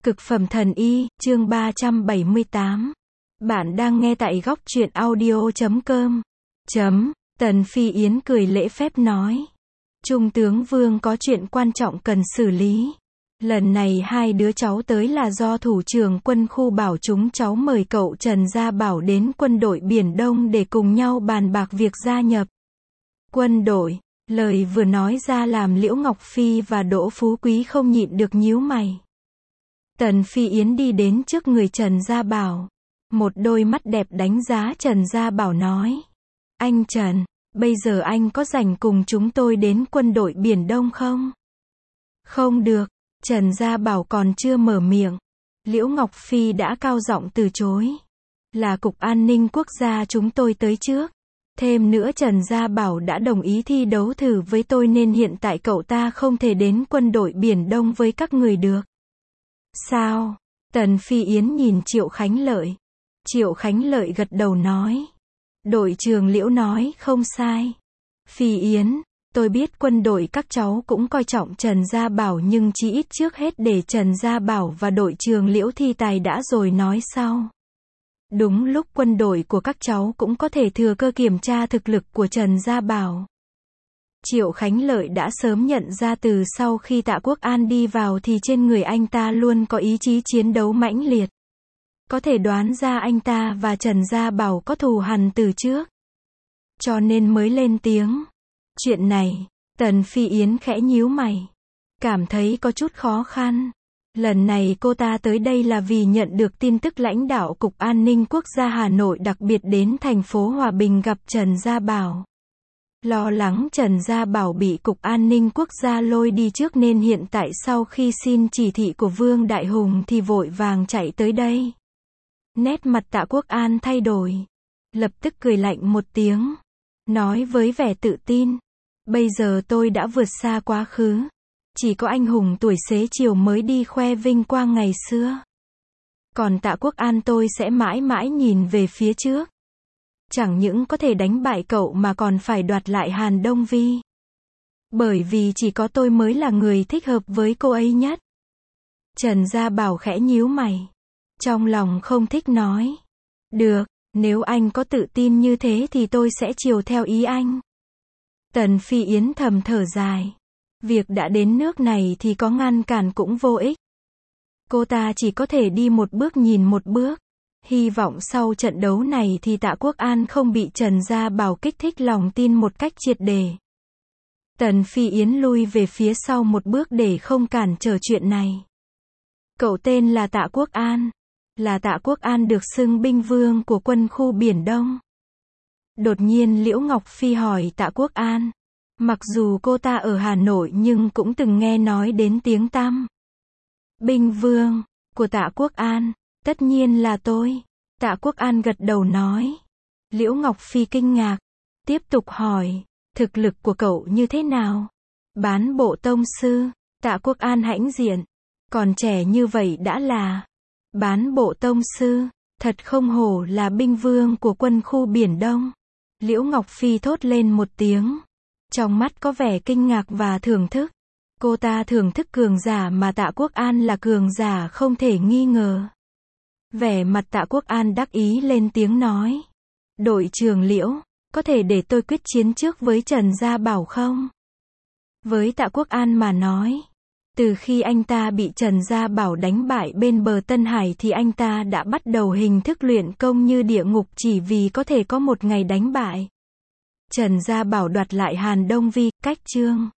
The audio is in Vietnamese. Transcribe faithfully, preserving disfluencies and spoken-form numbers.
Cực phẩm thần y, chương ba trăm bảy mươi tám. Bạn đang nghe tại góc truyện audio chấm com. Chấm, Tần Phi Yến cười lễ phép nói. Trung tướng Vương có chuyện quan trọng cần xử lý. Lần này hai đứa cháu tới là do thủ trưởng quân khu bảo chúng cháu mời cậu Trần Gia Bảo đến quân đội Biển Đông để cùng nhau bàn bạc việc gia nhập quân đội. Lời vừa nói ra làm Liễu Ngọc Phi và Đỗ Phú Quý không nhịn được nhíu mày. Tần Phi Yến đi đến trước người Trần Gia Bảo. Một đôi mắt đẹp đánh giá Trần Gia Bảo nói. Anh Trần, bây giờ anh có rảnh cùng chúng tôi đến quân đội Biển Đông không? Không được. Trần Gia Bảo còn chưa mở miệng. Liễu Ngọc Phi đã cao giọng từ chối. Là Cục An ninh Quốc gia chúng tôi tới trước. Thêm nữa Trần Gia Bảo đã đồng ý thi đấu thử với tôi nên hiện tại cậu ta không thể đến quân đội Biển Đông với các người được. Sao? Tần Phi Yến nhìn Triệu Khánh Lợi. Triệu Khánh Lợi gật đầu nói. Đội trưởng Liễu nói không sai. Phi Yến, tôi biết quân đội các cháu cũng coi trọng Trần Gia Bảo nhưng chỉ ít trước hết để Trần Gia Bảo và đội trưởng Liễu thi tài đã rồi nói sau. Đúng lúc quân đội của các cháu cũng có thể thừa cơ kiểm tra thực lực của Trần Gia Bảo. Triệu Khánh Lợi đã sớm nhận ra từ sau khi Tạ Quốc An đi vào thì trên người anh ta luôn có ý chí chiến đấu mãnh liệt. Có thể đoán ra anh ta và Trần Gia Bảo có thù hằn từ trước. Cho nên mới lên tiếng. Chuyện này, Tần Phi Yến khẽ nhíu mày. Cảm thấy có chút khó khăn. Lần này cô ta tới đây là vì nhận được tin tức lãnh đạo Cục An ninh Quốc gia Hà Nội đặc biệt đến thành phố Hòa Bình gặp Trần Gia Bảo. Lo lắng Trần Gia Bảo bị Cục An ninh Quốc gia lôi đi trước nên hiện tại sau khi xin chỉ thị của Vương Đại Hùng thì vội vàng chạy tới đây. Nét mặt Tạ Quốc An thay đổi. Lập tức cười lạnh một tiếng. Nói với vẻ tự tin. Bây giờ tôi đã vượt xa quá khứ. Chỉ có anh hùng tuổi xế chiều mới đi khoe vinh quang ngày xưa. Còn Tạ Quốc An tôi sẽ mãi mãi nhìn về phía trước. Chẳng những có thể đánh bại cậu mà còn phải đoạt lại Hàn Đông Vi. Bởi vì chỉ có tôi mới là người thích hợp với cô ấy nhất. Trần Gia Bảo khẽ nhíu mày. Trong lòng không thích nói. Được, nếu anh có tự tin như thế thì tôi sẽ chiều theo ý anh. Tần Phi Yến thầm thở dài. Việc đã đến nước này thì có ngăn cản cũng vô ích. Cô ta chỉ có thể đi một bước nhìn một bước. Hy vọng sau trận đấu này thì Tạ Quốc An không bị Trần Gia Bảo kích thích lòng tin một cách triệt để. Tần Phi Yến lui về phía sau một bước để không cản trở chuyện này. Cậu tên là Tạ Quốc An. Là Tạ Quốc An được xưng binh vương của quân khu Biển Đông. Đột nhiên Liễu Ngọc Phi hỏi Tạ Quốc An. Mặc dù cô ta ở Hà Nội nhưng cũng từng nghe nói đến tiếng tăm. Binh vương của Tạ Quốc An. Tất nhiên là tôi. Tạ Quốc An gật đầu nói. Liễu Ngọc Phi kinh ngạc. Tiếp tục hỏi. Thực lực của cậu như thế nào? Bán bộ tông sư. Tạ Quốc An hãnh diện. Còn trẻ như vậy đã là bán bộ tông sư. Thật không hổ là binh vương của quân khu Biển Đông. Liễu Ngọc Phi thốt lên một tiếng. Trong mắt có vẻ kinh ngạc và thưởng thức. Cô ta thưởng thức cường giả mà Tạ Quốc An là cường giả không thể nghi ngờ. Vẻ mặt Tạ Quốc An đắc ý lên tiếng nói. Đội trưởng Liễu, có thể để tôi quyết chiến trước với Trần Gia Bảo không? Với Tạ Quốc An mà nói. Từ khi anh ta bị Trần Gia Bảo đánh bại bên bờ Tân Hải thì anh ta đã bắt đầu hình thức luyện công như địa ngục chỉ vì có thể có một ngày đánh bại Trần Gia Bảo đoạt lại Hàn Đông Vi. Cách chương